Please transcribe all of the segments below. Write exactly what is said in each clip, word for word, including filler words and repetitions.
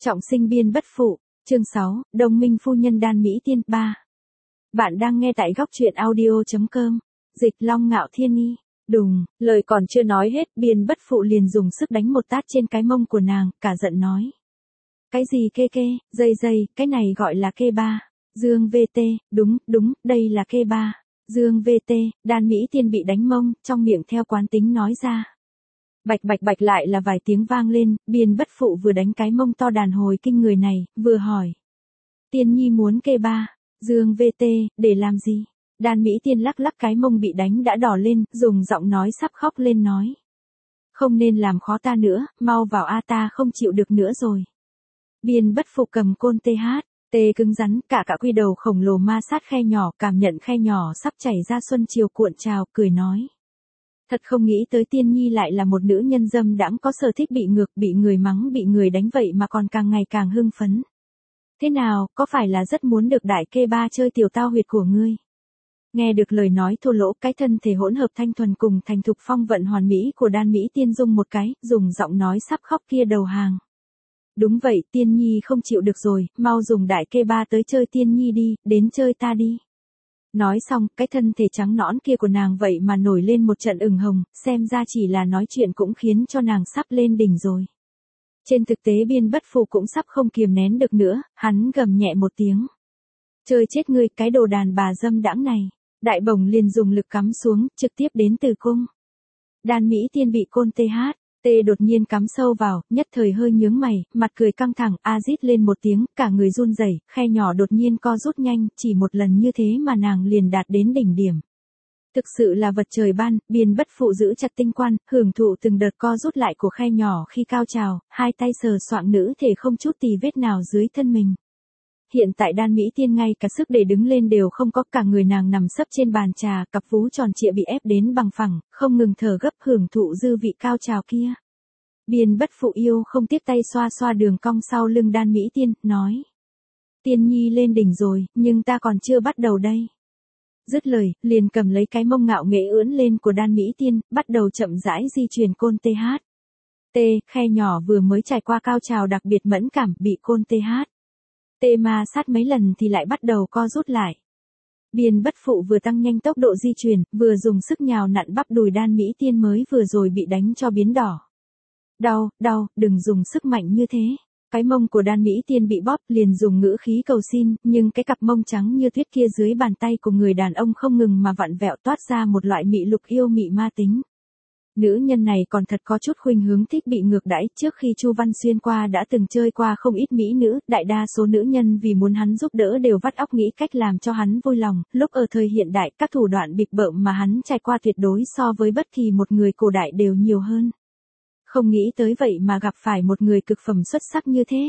Trọng sinh biên bất phụ, chương sáu, Đồng minh phu nhân đan mỹ tiên ba. Bạn đang nghe tại góc truyện audio.com, dịch Long Ngạo Thiên Nhi. Đùng, lời còn chưa nói hết, biên bất phụ liền dùng sức đánh một tát trên cái mông của nàng, cả giận nói. Cái gì kê kê, dây dây, cái này gọi là kê ba. Dương vê tê, đúng, đúng, đây là kê ba. Dương vê tê, đan mỹ tiên bị đánh mông, trong miệng theo quán tính nói ra. Bạch bạch bạch lại là vài tiếng vang lên, biên bất phụ vừa đánh cái mông to đàn hồi kinh người này, vừa hỏi. Tiên nhi muốn kê ba, Dương vê tê, để làm gì? Đan mỹ tiên lắc lắc cái mông bị đánh đã đỏ lên, dùng giọng nói sắp khóc lên nói. Không nên làm khó ta nữa, mau vào a ta không chịu được nữa rồi. Biên bất phụ cầm côn tê hát, tê cứng rắn, cả cả quy đầu khổng lồ ma sát khe nhỏ, cảm nhận khe nhỏ sắp chảy ra xuân chiều cuộn trào, cười nói. Thật không nghĩ tới tiên nhi lại là một nữ nhân dâm đãng có sở thích bị ngược, bị người mắng, bị người đánh vậy mà còn càng ngày càng hưng phấn. Thế nào, có phải là rất muốn được đại kê ba chơi tiểu tao huyệt của ngươi? Nghe được lời nói thô lỗ, cái thân thể hỗn hợp thanh thuần cùng thành thục phong vận hoàn mỹ của đan mỹ tiên dung một cái, dùng giọng nói sắp khóc kia đầu hàng. Đúng vậy, tiên nhi không chịu được rồi, mau dùng đại kê ba tới chơi tiên nhi đi, đến chơi ta đi. Nói xong, cái thân thể trắng nõn kia của nàng vậy mà nổi lên một trận ửng hồng, xem ra chỉ là nói chuyện cũng khiến cho nàng sắp lên đỉnh rồi. Trên thực tế biên bất phụ cũng sắp không kiềm nén được nữa, hắn gầm nhẹ một tiếng. Chơi chết ngươi, cái đồ đàn bà dâm đãng này. Đại bổng liền dùng lực cắm xuống, trực tiếp đến từ cung. Đan mỹ tiên bị côn tê hát. Tê đột nhiên cắm sâu vào, nhất thời hơi nhướng mày, mặt cười căng thẳng, a rít lên một tiếng, cả người run rẩy, khe nhỏ đột nhiên co rút nhanh, chỉ một lần như thế mà nàng liền đạt đến đỉnh điểm. Thực sự là vật trời ban, biên bất phụ giữ chặt tinh quan, hưởng thụ từng đợt co rút lại của khe nhỏ khi cao trào, hai tay sờ soạng nữ thể không chút tì vết nào dưới thân mình. Hiện tại đan mỹ tiên ngay cả sức để đứng lên đều không có, cả người nàng nằm sấp trên bàn trà, cặp vú tròn trịa bị ép đến bằng phẳng, không ngừng thở gấp hưởng thụ dư vị cao trào kia. Biên bất phụ yêu không tiếc tay xoa xoa đường cong sau lưng đan mỹ tiên, nói. Tiên nhi lên đỉnh rồi, nhưng ta còn chưa bắt đầu đây. Dứt lời, liền cầm lấy cái mông ngạo nghễ ưỡn lên của đan mỹ tiên, bắt đầu chậm rãi di chuyển côn tê hát. Tê, khe nhỏ vừa mới trải qua cao trào đặc biệt mẫn cảm, bị côn tê hát. Tê ma sát mấy lần thì lại bắt đầu co rút lại. Biên bất phụ vừa tăng nhanh tốc độ di chuyển, vừa dùng sức nhào nặn bắp đùi đan mỹ tiên mới vừa rồi bị đánh cho biến đỏ. Đau, đau, đừng dùng sức mạnh như thế. Cái mông của đan mỹ tiên bị bóp liền dùng ngữ khí cầu xin, nhưng cái cặp mông trắng như tuyết kia dưới bàn tay của người đàn ông không ngừng mà vặn vẹo toát ra một loại mị lục yêu mị ma tính. Nữ nhân này còn thật có chút khuynh hướng thích bị ngược đãi, trước khi Chu Văn Xuyên qua đã từng chơi qua không ít mỹ nữ, đại đa số nữ nhân vì muốn hắn giúp đỡ đều vắt óc nghĩ cách làm cho hắn vui lòng, lúc ở thời hiện đại các thủ đoạn bịp bợm mà hắn trải qua tuyệt đối so với bất kỳ một người cổ đại đều nhiều hơn. Không nghĩ tới vậy mà gặp phải một người cực phẩm xuất sắc như thế.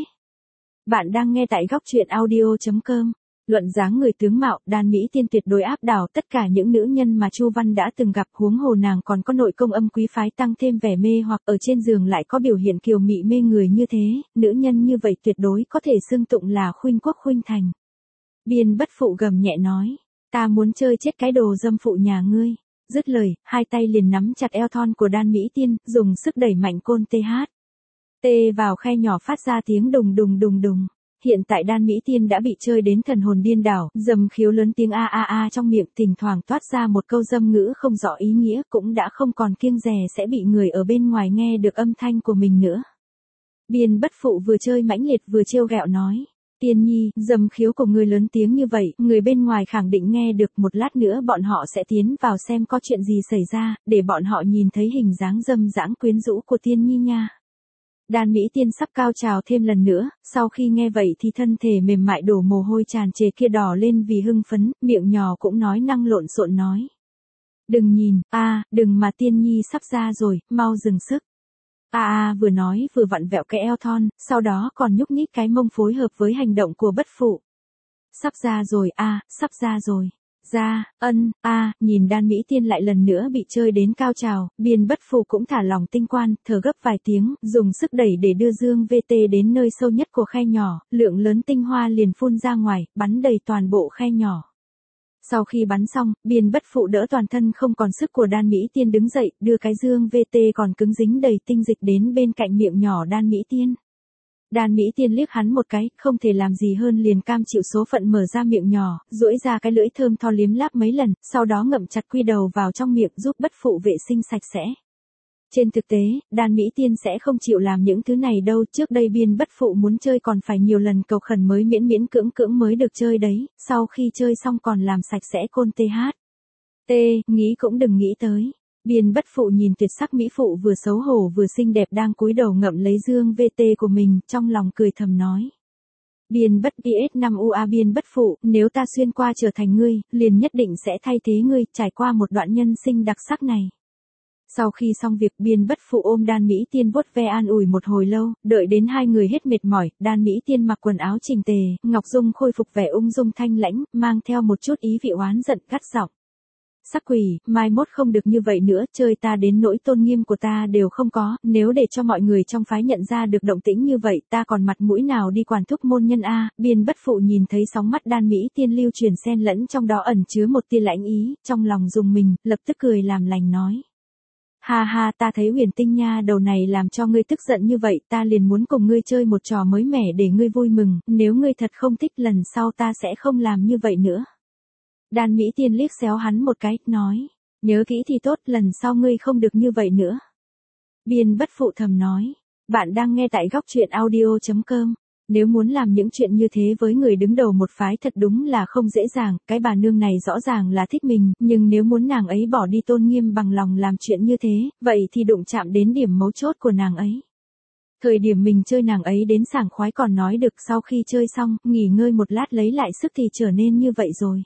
Bạn đang nghe tại góc truyện audio.com. Luận dáng người tướng mạo, đan mỹ tiên tuyệt đối áp đảo tất cả những nữ nhân mà Chu Văn đã từng gặp, huống hồ nàng còn có nội công âm quý phái tăng thêm vẻ mê hoặc ở trên giường lại có biểu hiện kiều mị mê người như thế, nữ nhân như vậy tuyệt đối có thể xưng tụng là khuynh quốc khuynh thành. Biên bất phụ gầm nhẹ nói, ta muốn chơi chết cái đồ dâm phụ nhà ngươi. Dứt lời, hai tay liền nắm chặt eo thon của đan mỹ tiên, dùng sức đẩy mạnh côn tê hát. Tê vào khe nhỏ phát ra tiếng đùng đùng đùng đùng. Hiện tại đan mỹ tiên đã bị chơi đến thần hồn điên đảo, dầm khiếu lớn tiếng a a a trong miệng, thỉnh thoảng toát ra một câu dâm ngữ không rõ ý nghĩa, cũng đã không còn kiêng dè sẽ bị người ở bên ngoài nghe được âm thanh của mình nữa. Biên bất phụ vừa chơi mãnh liệt vừa trêu ghẹo nói. Tiên nhi, dầm khiếu của người lớn tiếng như vậy, người bên ngoài khẳng định nghe được, một lát nữa bọn họ sẽ tiến vào xem có chuyện gì xảy ra, để bọn họ nhìn thấy hình dáng dâm dãng quyến rũ của tiên nhi nha. Đan mỹ tiên sắp cao trào thêm lần nữa, sau khi nghe vậy thì thân thể mềm mại đổ mồ hôi tràn trề kia đỏ lên vì hưng phấn, miệng nhỏ cũng nói năng lộn xộn nói. Đừng nhìn, a, đừng mà tiên nhi sắp ra rồi, mau dừng sức. A a vừa nói vừa vặn vẹo cái eo thon, sau đó còn nhúc nhích cái mông phối hợp với hành động của bất phụ. Sắp ra rồi a, sắp ra rồi. Ra, ân, a, nhìn đan mỹ tiên lại lần nữa bị chơi đến cao trào, biên bất phụ cũng thả lòng tinh quan, thở gấp vài tiếng, dùng sức đẩy để đưa dương vê tê đến nơi sâu nhất của khe nhỏ, lượng lớn tinh hoa liền phun ra ngoài, bắn đầy toàn bộ khe nhỏ. Sau khi bắn xong, biên bất phụ đỡ toàn thân không còn sức của đan mỹ tiên đứng dậy, đưa cái dương vê tê còn cứng dính đầy tinh dịch đến bên cạnh miệng nhỏ đan mỹ tiên. Đan Mỹ Tiên liếc hắn một cái, không thể làm gì hơn liền cam chịu số phận mở ra miệng nhỏ, duỗi ra cái lưỡi thơm tho liếm láp mấy lần, sau đó ngậm chặt quy đầu vào trong miệng giúp bất phụ vệ sinh sạch sẽ. Trên thực tế, Đan Mỹ Tiên sẽ không chịu làm những thứ này đâu, trước đây biên bất phụ muốn chơi còn phải nhiều lần cầu khẩn mới miễn miễn cưỡng cưỡng mới được chơi đấy, sau khi chơi xong còn làm sạch sẽ côn tê hát. T, nghĩ cũng đừng nghĩ tới. Biên bất phụ nhìn tuyệt sắc mỹ phụ vừa xấu hổ vừa xinh đẹp đang cúi đầu ngậm lấy dương vê tê của mình, trong lòng cười thầm nói. Biên bất pê ét năm u a biên bất phụ, nếu ta xuyên qua trở thành ngươi, liền nhất định sẽ thay thế ngươi, trải qua một đoạn nhân sinh đặc sắc này. Sau khi xong việc biên bất phụ ôm Đan Mỹ Tiên vuốt ve an ủi một hồi lâu, đợi đến hai người hết mệt mỏi, Đan Mỹ Tiên mặc quần áo chỉnh tề, Ngọc Dung khôi phục vẻ ung dung thanh lãnh, mang theo một chút ý vị oán giận gắt giọng. Sắc quỷ, mai mốt không được như vậy nữa, chơi ta đến nỗi tôn nghiêm của ta đều không có, nếu để cho mọi người trong phái nhận ra được động tĩnh như vậy ta còn mặt mũi nào đi quản thúc môn nhân a. Biên bất phụ nhìn thấy sóng mắt Đan Mỹ Tiên lưu truyền xen lẫn trong đó ẩn chứa một tia lãnh ý, trong lòng dùng mình, lập tức cười làm lành nói. Ha ha, ta thấy Huyền Tinh nha đầu này làm cho ngươi tức giận như vậy, ta liền muốn cùng ngươi chơi một trò mới mẻ để ngươi vui mừng, nếu ngươi thật không thích lần sau ta sẽ không làm như vậy nữa. Đan Mỹ Tiên liếc xéo hắn một cái, nói, nhớ kỹ thì tốt, lần sau ngươi không được như vậy nữa. Biên bất phụ thầm nói, bạn đang nghe tại góc truyện audio chấm com. Nếu muốn làm những chuyện như thế với người đứng đầu một phái thật đúng là không dễ dàng, cái bà nương này rõ ràng là thích mình, nhưng nếu muốn nàng ấy bỏ đi tôn nghiêm bằng lòng làm chuyện như thế, vậy thì đụng chạm đến điểm mấu chốt của nàng ấy. Thời điểm mình chơi nàng ấy đến sảng khoái còn nói được, sau khi chơi xong, nghỉ ngơi một lát lấy lại sức thì trở nên như vậy rồi.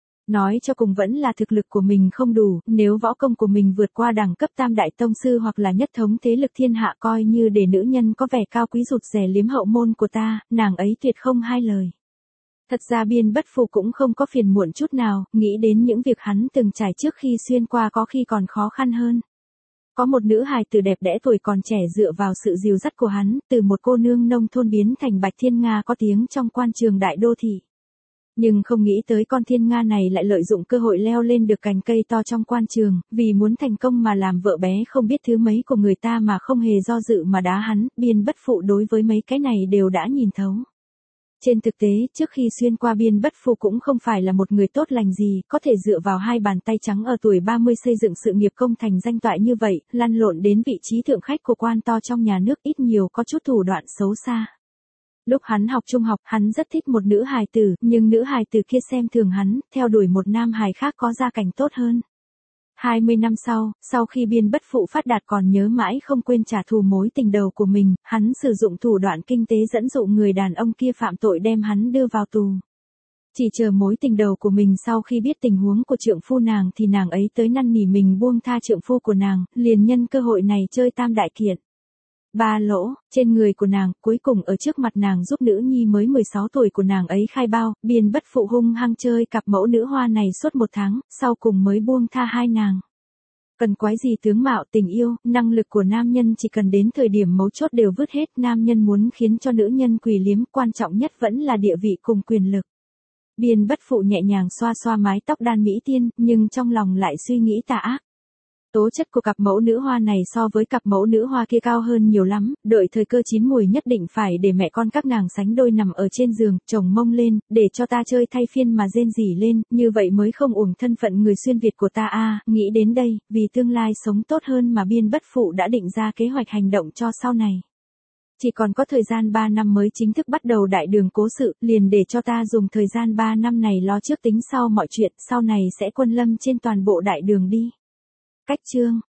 Nói cho cùng vẫn là thực lực của mình không đủ, nếu võ công của mình vượt qua đẳng cấp tam đại tông sư hoặc là nhất thống thế lực thiên hạ coi như để nữ nhân có vẻ cao quý rụt rè liếm hậu môn của ta, nàng ấy tuyệt không hai lời. Thật ra biên bất phụ cũng không có phiền muộn chút nào, nghĩ đến những việc hắn từng trải trước khi xuyên qua có khi còn khó khăn hơn. Có một nữ hài tử đẹp đẽ tuổi còn trẻ dựa vào sự dìu dắt của hắn, từ một cô nương nông thôn biến thành Bạch Thiên Nga có tiếng trong quan trường đại đô thị. Nhưng không nghĩ tới con Thiên Nga này lại lợi dụng cơ hội leo lên được cành cây to trong quan trường, vì muốn thành công mà làm vợ bé không biết thứ mấy của người ta mà không hề do dự mà đá hắn, biên bất phụ đối với mấy cái này đều đã nhìn thấu. Trên thực tế, trước khi xuyên qua biên bất phụ cũng không phải là một người tốt lành gì, có thể dựa vào hai bàn tay trắng ở tuổi ba mươi xây dựng sự nghiệp công thành danh toại như vậy, lăn lộn đến vị trí thượng khách của quan to trong nhà nước ít nhiều có chút thủ đoạn xấu xa. Lúc hắn học trung học, hắn rất thích một nữ hài tử, nhưng nữ hài tử kia xem thường hắn, theo đuổi một nam hài khác có gia cảnh tốt hơn. hai mươi năm sau, sau khi biên bất phụ phát đạt còn nhớ mãi không quên trả thù mối tình đầu của mình, hắn sử dụng thủ đoạn kinh tế dẫn dụ người đàn ông kia phạm tội đem hắn đưa vào tù. Chỉ chờ mối tình đầu của mình sau khi biết tình huống của trượng phu nàng thì nàng ấy tới năn nỉ mình buông tha trượng phu của nàng, liền nhân cơ hội này chơi tam đại kiện. Ba lỗ, trên người của nàng, cuối cùng ở trước mặt nàng giúp nữ nhi mới mười sáu tuổi của nàng ấy khai bao, biên bất phụ hung hăng chơi cặp mẫu nữ hoa này suốt một tháng, sau cùng mới buông tha hai nàng. Cần quái gì tướng mạo tình yêu, năng lực của nam nhân chỉ cần đến thời điểm mấu chốt đều vứt hết, nam nhân muốn khiến cho nữ nhân quỳ liếm, quan trọng nhất vẫn là địa vị cùng quyền lực. Biên bất phụ nhẹ nhàng xoa xoa mái tóc Đan Mỹ Tiên, nhưng trong lòng lại suy nghĩ tà ác. Tố chất của cặp mẫu nữ hoa này so với cặp mẫu nữ hoa kia cao hơn nhiều lắm, đợi thời cơ chín mùi nhất định phải để mẹ con các nàng sánh đôi nằm ở trên giường, chồng mông lên, để cho ta chơi thay phiên mà rên rỉ lên, như vậy mới không uổng thân phận người xuyên Việt của ta a. Nghĩ đến đây, vì tương lai sống tốt hơn mà biên bất phụ đã định ra kế hoạch hành động cho sau này. Chỉ còn có thời gian ba năm mới chính thức bắt đầu đại đường cố sự, liền để cho ta dùng thời gian ba năm này lo trước tính sau mọi chuyện, sau này sẽ quân lâm trên toàn bộ đại đường đi. Cách chương